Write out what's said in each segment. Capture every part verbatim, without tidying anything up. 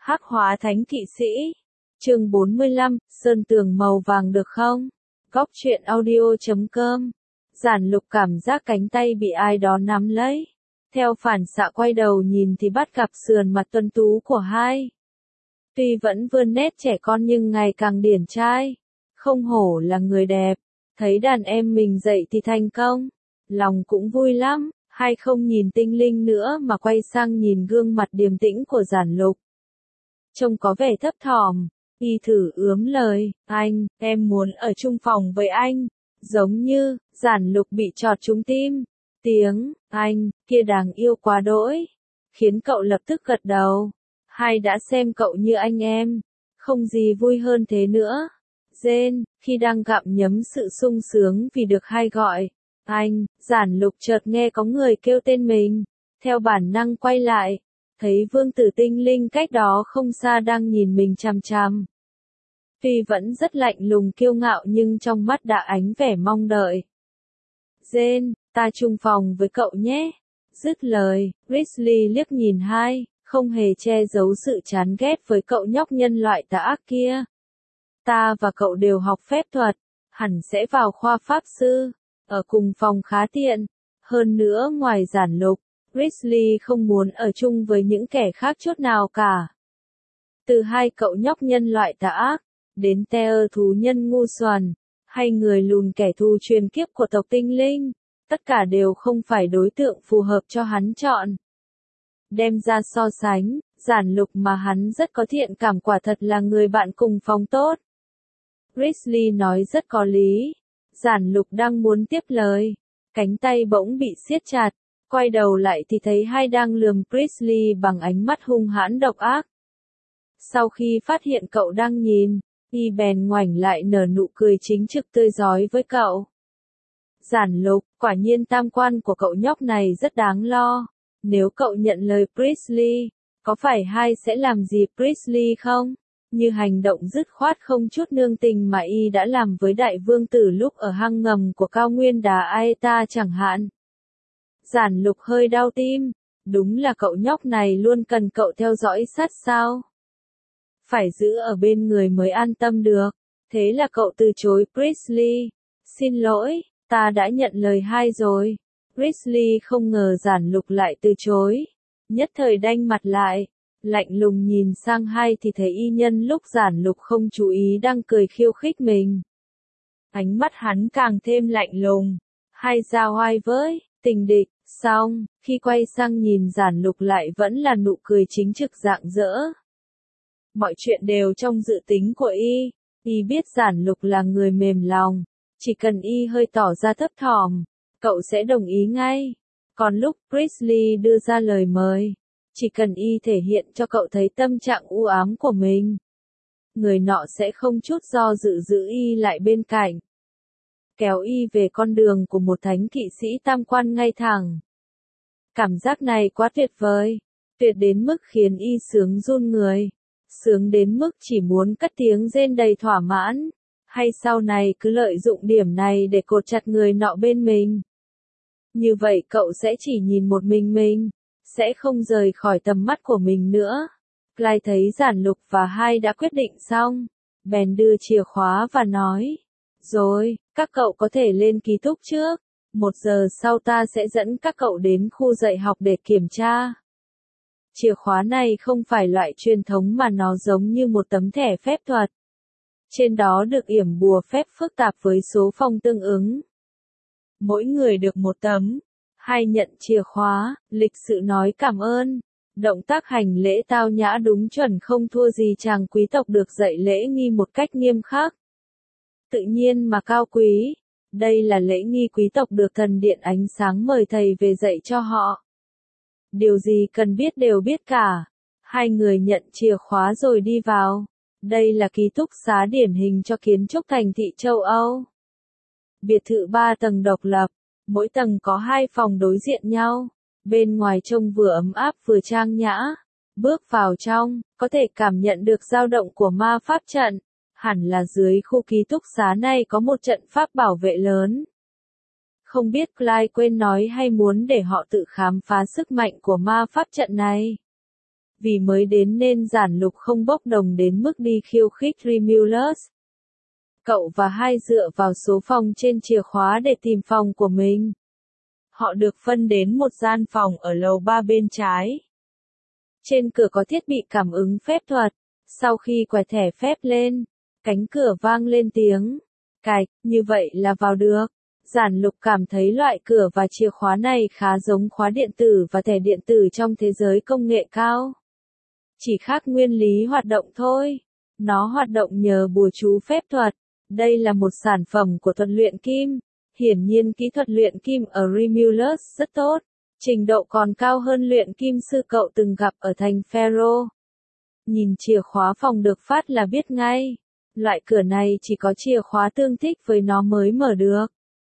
Hắc hóa thánh kỵ sĩ. Chương bốn mươi lăm, sơn tường màu vàng được không? Góc truyện audio chấm com. Giản Lục cảm giác cánh tay bị ai đó nắm lấy. Theo phản xạ quay đầu nhìn thì bắt gặp sườn mặt tuấn tú của hai. Tuy vẫn vươn nét trẻ con nhưng ngày càng điển trai. Không hổ là người đẹp. Thấy đàn em mình dậy thì thành công. Lòng cũng vui lắm. Hai không nhìn tinh linh nữa mà quay sang nhìn gương mặt điềm tĩnh của Giản Lục. Trông có vẻ thấp thỏm, y thử ướm lời, anh, em muốn ở chung phòng với anh. Giống như, Giản Lục bị chọt trúng tim. Tiếng, anh, kia đáng yêu quá đỗi. Khiến cậu lập tức gật đầu. Hai đã xem cậu như anh em. Không gì vui hơn thế nữa. Jane, khi đang gặm nhấm sự sung sướng vì được hai gọi. Anh, Giản Lục chợt nghe có người kêu tên mình. Theo bản năng quay lại. Thấy vương tử tinh linh cách đó không xa đang nhìn mình chằm chằm. Tuy vẫn rất lạnh lùng kiêu ngạo nhưng trong mắt đã ánh vẻ mong đợi. Jane, ta chung phòng với cậu nhé. Dứt lời, Weasley liếc nhìn hai, không hề che giấu sự chán ghét với cậu nhóc nhân loại tà ác kia. Ta và cậu đều học phép thuật, hẳn sẽ vào khoa pháp sư, ở cùng phòng khá tiện. Hơn nữa ngoài Giản Lục, Weasley không muốn ở chung với những kẻ khác chút nào cả. Từ hai cậu nhóc nhân loại tà ác, đến Tear thú nhân ngu xuẩn, hay người lùn kẻ thù truyền kiếp của tộc tinh linh, tất cả đều không phải đối tượng phù hợp cho hắn chọn. Đem ra so sánh, Giản Lục mà hắn rất có thiện cảm quả thật là người bạn cùng phòng tốt. Weasley nói rất có lý. Giản Lục đang muốn tiếp lời, cánh tay bỗng bị siết chặt. Quay đầu lại thì thấy hai đang lườm Weasley bằng ánh mắt hung hãn độc ác. Sau khi phát hiện cậu đang nhìn, y bèn ngoảnh lại nở nụ cười chính trực tươi rói với cậu. Giản Lục, quả nhiên tam quan của cậu nhóc này rất đáng lo. Nếu cậu nhận lời Weasley, có phải hai sẽ làm gì Weasley không? Như hành động dứt khoát không chút nương tình mà y đã làm với đại vương tử lúc ở hang ngầm của cao nguyên đá Aeta chẳng hạn. Giản Lục hơi đau tim, đúng là cậu nhóc này luôn cần cậu theo dõi sát sao. Phải giữ ở bên người mới an tâm được, thế là cậu từ chối Weasley. Xin lỗi, ta đã nhận lời hai rồi. Weasley không ngờ Giản Lục lại từ chối, nhất thời đanh mặt lại, lạnh lùng nhìn sang hai thì thấy y nhân lúc Giản Lục không chú ý đang cười khiêu khích mình. Ánh mắt hắn càng thêm lạnh lùng, hai ra oai với, tình địch. Xong, khi quay sang nhìn Giản Lục lại vẫn là nụ cười chính trực rạng rỡ. Mọi chuyện đều trong dự tính của y, y biết Giản Lục là người mềm lòng, chỉ cần y hơi tỏ ra thấp thỏm, cậu sẽ đồng ý ngay. Còn lúc Weasley đưa ra lời mời, chỉ cần y thể hiện cho cậu thấy tâm trạng u ám của mình, người nọ sẽ không chút do dự giữ y lại bên cạnh, kéo y về con đường của một thánh kỵ sĩ tam quan ngay thẳng. Cảm giác này quá tuyệt vời, tuyệt đến mức khiến y sướng run người, sướng đến mức chỉ muốn cất tiếng rên đầy thỏa mãn, hay sau này cứ lợi dụng điểm này để cột chặt người nọ bên mình. Như vậy cậu sẽ chỉ nhìn một mình mình, sẽ không rời khỏi tầm mắt của mình nữa. Clyde thấy Giản Lục và hai đã quyết định xong, bèn đưa chìa khóa và nói, rồi, các cậu có thể lên ký túc trước. Một giờ sau ta sẽ dẫn các cậu đến khu dạy học để kiểm tra. Chìa khóa này không phải loại truyền thống mà nó giống như một tấm thẻ phép thuật. Trên đó được yểm bùa phép phức tạp với số phong tương ứng. Mỗi người được một tấm. Hai nhận chìa khóa, lịch sự nói cảm ơn. Động tác hành lễ tao nhã đúng chuẩn không thua gì chàng quý tộc được dạy lễ nghi một cách nghiêm khắc. Tự nhiên mà cao quý. Đây là lễ nghi quý tộc được thần điện ánh sáng mời thầy về dạy cho họ. Điều gì cần biết đều biết cả. Hai người nhận chìa khóa rồi đi vào. Đây là ký túc xá điển hình cho kiến trúc thành thị châu Âu. Biệt thự ba tầng độc lập, mỗi tầng có hai phòng đối diện nhau. Bên ngoài trông vừa ấm áp vừa trang nhã. Bước vào trong, có thể cảm nhận được dao động của ma pháp trận. Hẳn là dưới khu ký túc xá này có một trận pháp bảo vệ lớn. Không biết Clyde quên nói hay muốn để họ tự khám phá sức mạnh của ma pháp trận này. Vì mới đến nên Giản Lục không bốc đồng đến mức đi khiêu khích Remulus. Cậu và hai dựa vào số phòng trên chìa khóa để tìm phòng của mình. Họ được phân đến một gian phòng ở lầu ba bên trái. Trên cửa có thiết bị cảm ứng phép thuật. Sau khi quẹt thẻ phép lên, cánh cửa vang lên tiếng cạch, như vậy là vào được. Giản Lục cảm thấy loại cửa và chìa khóa này khá giống khóa điện tử và thẻ điện tử trong thế giới công nghệ cao. Chỉ khác nguyên lý hoạt động thôi. Nó hoạt động nhờ bùa chú phép thuật. Đây là một sản phẩm của thuật luyện kim. Hiển nhiên kỹ thuật luyện kim ở Remulus rất tốt. Trình độ còn cao hơn luyện kim sư cậu từng gặp ở thành Pharaoh. Nhìn chìa khóa phòng được phát là biết ngay. Loại cửa này chỉ có chìa khóa tương thích với nó mới mở được.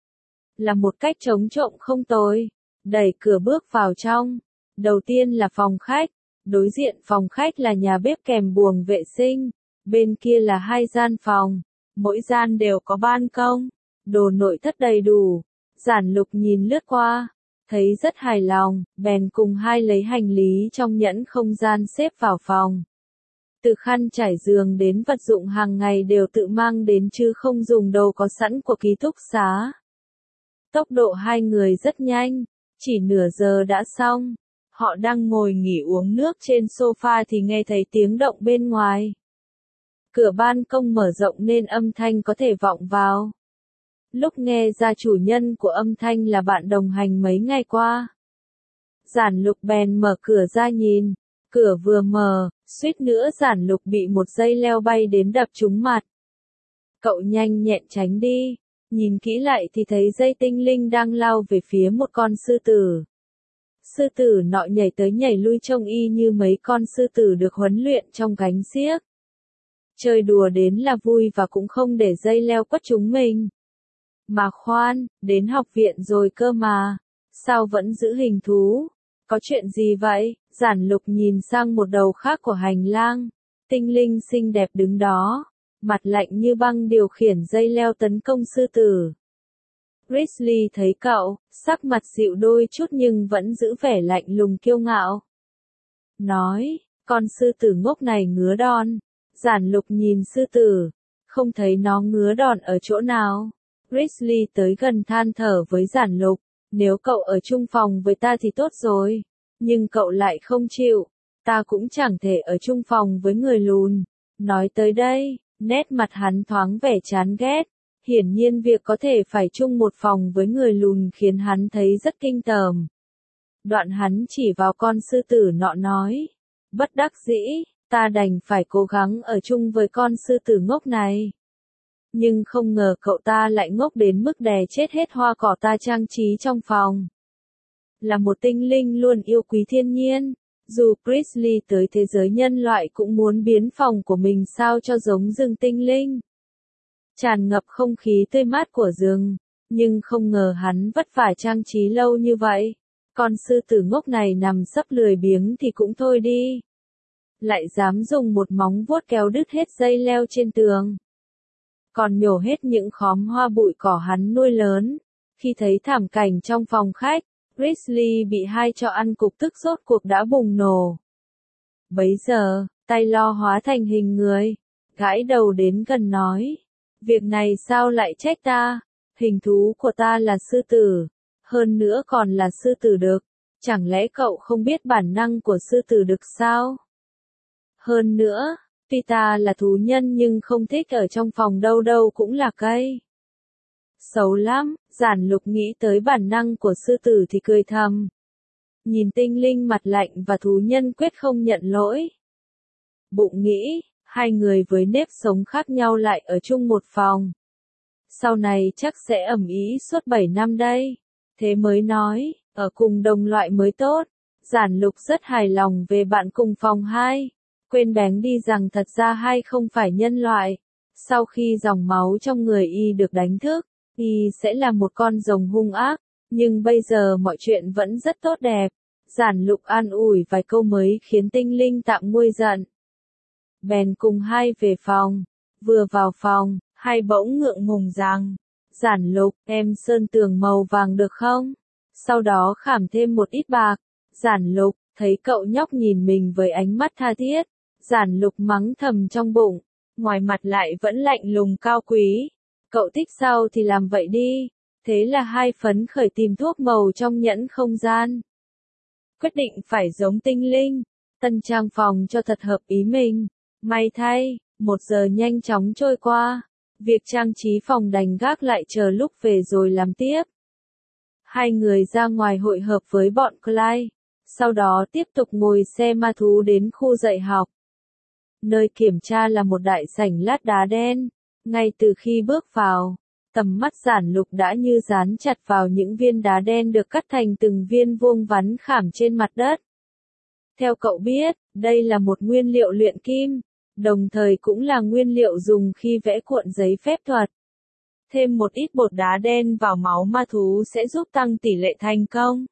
Là một cách chống trộm không tồi. Đẩy cửa bước vào trong. Đầu tiên là phòng khách. Đối diện phòng khách là nhà bếp kèm buồng vệ sinh. Bên kia là hai gian phòng. Mỗi gian đều có ban công. Đồ nội thất đầy đủ. Giản Lục nhìn lướt qua. Thấy rất hài lòng. Bèn cùng hai lấy hành lý trong nhẫn không gian xếp vào phòng. Từ khăn trải giường đến vật dụng hàng ngày đều tự mang đến chứ không dùng đồ có sẵn của ký túc xá. Tốc độ hai người rất nhanh. Chỉ nửa giờ đã xong. Họ đang ngồi nghỉ uống nước trên sofa thì nghe thấy tiếng động bên ngoài. Cửa ban công mở rộng nên âm thanh có thể vọng vào. Lúc nghe ra chủ nhân của âm thanh là bạn đồng hành mấy ngày qua. Giản Lục bèn mở cửa ra nhìn. Cửa vừa mở, suýt nữa Giản Lục bị một dây leo bay đến đập trúng mặt. Cậu nhanh nhẹn tránh đi. Nhìn kỹ lại thì thấy dây tinh linh đang lao về phía một con sư tử. Sư tử nọ nhảy tới nhảy lui trông y như mấy con sư tử được huấn luyện trong gánh xiếc. Chơi đùa đến là vui và cũng không để dây leo quất chúng mình. Mà khoan, đến học viện rồi cơ mà. Sao vẫn giữ hình thú? Có chuyện gì vậy? Giản Lục nhìn sang một đầu khác của hành lang. Tinh linh xinh đẹp đứng đó. Mặt lạnh như băng điều khiển dây leo tấn công sư tử. Grizzly thấy cậu, sắc mặt dịu đôi chút nhưng vẫn giữ vẻ lạnh lùng kiêu ngạo. Nói, con sư tử ngốc này ngứa đòn. Giản Lục nhìn sư tử, không thấy nó ngứa đòn ở chỗ nào. Grizzly tới gần than thở với Giản Lục, nếu cậu ở chung phòng với ta thì tốt rồi. Nhưng cậu lại không chịu, ta cũng chẳng thể ở chung phòng với người lùn. Nói tới đây, nét mặt hắn thoáng vẻ chán ghét. Hiển nhiên việc có thể phải chung một phòng với người lùn khiến hắn thấy rất kinh tởm. Đoạn hắn chỉ vào con sư tử nọ nói. Bất đắc dĩ, ta đành phải cố gắng ở chung với con sư tử ngốc này. Nhưng không ngờ cậu ta lại ngốc đến mức đè chết hết hoa cỏ ta trang trí trong phòng. Là một tinh linh luôn yêu quý thiên nhiên. Dù Grizzly tới thế giới nhân loại cũng muốn biến phòng của mình sao cho giống rừng tinh linh. Tràn ngập không khí tươi mát của rừng, nhưng không ngờ hắn vất vả trang trí lâu như vậy. Con sư tử ngốc này nằm sấp lười biếng thì cũng thôi đi. Lại dám dùng một móng vuốt kéo đứt hết dây leo trên tường. Còn nhổ hết những khóm hoa bụi cỏ hắn nuôi lớn. Khi thấy thảm cảnh trong phòng khách, Grizzly bị hai cho ăn cục tức rốt cuộc đã bùng nổ. Bấy giờ, tay lo hóa thành hình người, gãi đầu đến gần nói. Việc này sao lại trách ta? Hình thú của ta là sư tử. Hơn nữa còn là sư tử đực. Chẳng lẽ cậu không biết bản năng của sư tử đực sao? Hơn nữa, tuy ta là thú nhân nhưng không thích ở trong phòng đâu đâu cũng là cây. Xấu lắm, Giản Lục nghĩ tới bản năng của sư tử thì cười thầm. Nhìn tinh linh mặt lạnh và thú nhân quyết không nhận lỗi. Bụng nghĩ, hai người với nếp sống khác nhau lại ở chung một phòng. Sau này chắc sẽ ầm ĩ suốt bảy năm đây. Thế mới nói, ở cùng đồng loại mới tốt. Giản Lục rất hài lòng về bạn cùng phòng hai. Quên bén đi rằng thật ra hai không phải nhân loại. Sau khi dòng máu trong người y được đánh thức, y sẽ là một con rồng hung ác. Nhưng bây giờ mọi chuyện vẫn rất tốt đẹp. Giản Lục an ủi vài câu mới khiến tinh linh tạm nguôi giận. Bèn cùng hai về phòng. Vừa vào phòng, hai bỗng ngượng ngùng rằng. Giản Lục, em sơn tường màu vàng được không? Sau đó khảm thêm một ít bạc. Giản Lục, Thấy cậu nhóc nhìn mình với ánh mắt tha thiết, Giản Lục mắng thầm trong bụng, ngoài mặt lại vẫn lạnh lùng cao quý. Cậu thích sao thì làm vậy đi. Thế là hai phấn khởi tìm thuốc màu trong nhẫn không gian. Quyết định phải giống tinh linh, tân trang phòng cho thật hợp ý mình. May thay, một giờ nhanh chóng trôi qua. Việc trang trí phòng đành gác lại chờ lúc về rồi làm tiếp. Hai người ra ngoài hội hợp với bọn Clyde, sau đó tiếp tục ngồi xe ma thú đến khu dạy học. Nơi kiểm tra là một đại sảnh lát đá đen. Ngay từ khi bước vào, tầm mắt Giản Lục đã như dán chặt vào những viên đá đen được cắt thành từng viên vuông vắn khảm trên mặt đất. Theo cậu biết, đây là một nguyên liệu luyện kim, đồng thời cũng là nguyên liệu dùng khi vẽ cuộn giấy phép thuật. Thêm một ít bột đá đen vào máu ma thú sẽ giúp tăng tỷ lệ thành công.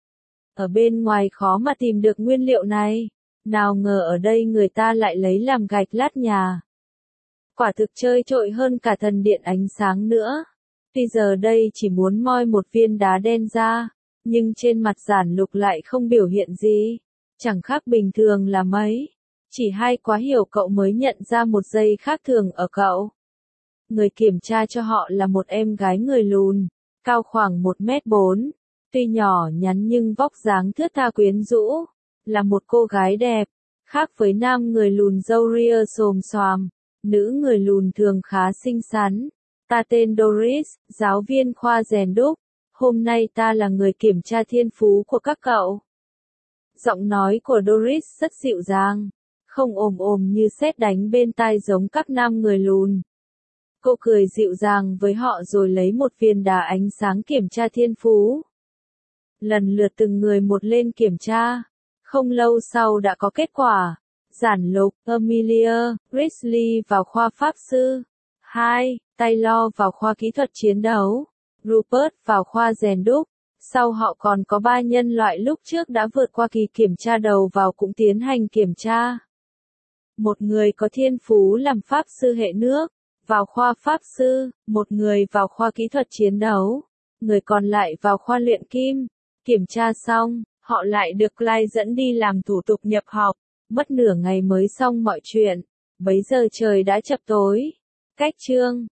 Ở bên ngoài khó mà tìm được nguyên liệu này, nào ngờ ở đây người ta lại lấy làm gạch lát nhà. Quả thực chơi trội hơn cả thần điện ánh sáng nữa. Bây giờ đây chỉ muốn moi một viên đá đen ra, nhưng trên mặt Giản Lục lại không biểu hiện gì, chẳng khác bình thường là mấy. Chỉ hay quá hiểu cậu mới nhận ra một giây khác thường ở cậu. Người kiểm tra cho họ là một em gái người lùn, cao khoảng một mét bốn, tuy nhỏ nhắn nhưng vóc dáng thướt tha quyến rũ, là một cô gái đẹp, khác với nam người lùn râu ria xồm xoàm, nữ người lùn thường khá xinh xắn. Ta tên Doris, giáo viên khoa rèn đúc, hôm nay ta là người kiểm tra thiên phú của các cậu. Giọng nói của Doris rất dịu dàng, không ồm ồm như sét đánh bên tai giống các nam người lùn. Cô cười dịu dàng với họ rồi lấy một viên đá ánh sáng kiểm tra thiên phú. Lần lượt từng người một lên kiểm tra. Không lâu sau đã có kết quả. Giản Lục, Amelia, Risley vào khoa pháp sư. hai. Taylor vào khoa kỹ thuật chiến đấu. Rupert vào khoa rèn đúc. Sau họ còn có ba nhân loại lúc trước đã vượt qua kỳ kiểm tra đầu vào cũng tiến hành kiểm tra. Một người có thiên phú làm pháp sư hệ nước, vào khoa pháp sư, một người vào khoa kỹ thuật chiến đấu, người còn lại vào khoa luyện kim. Kiểm tra xong, họ lại được Clyde dẫn đi làm thủ tục nhập học, mất nửa ngày mới xong mọi chuyện, bấy giờ trời đã chập tối. Cách chương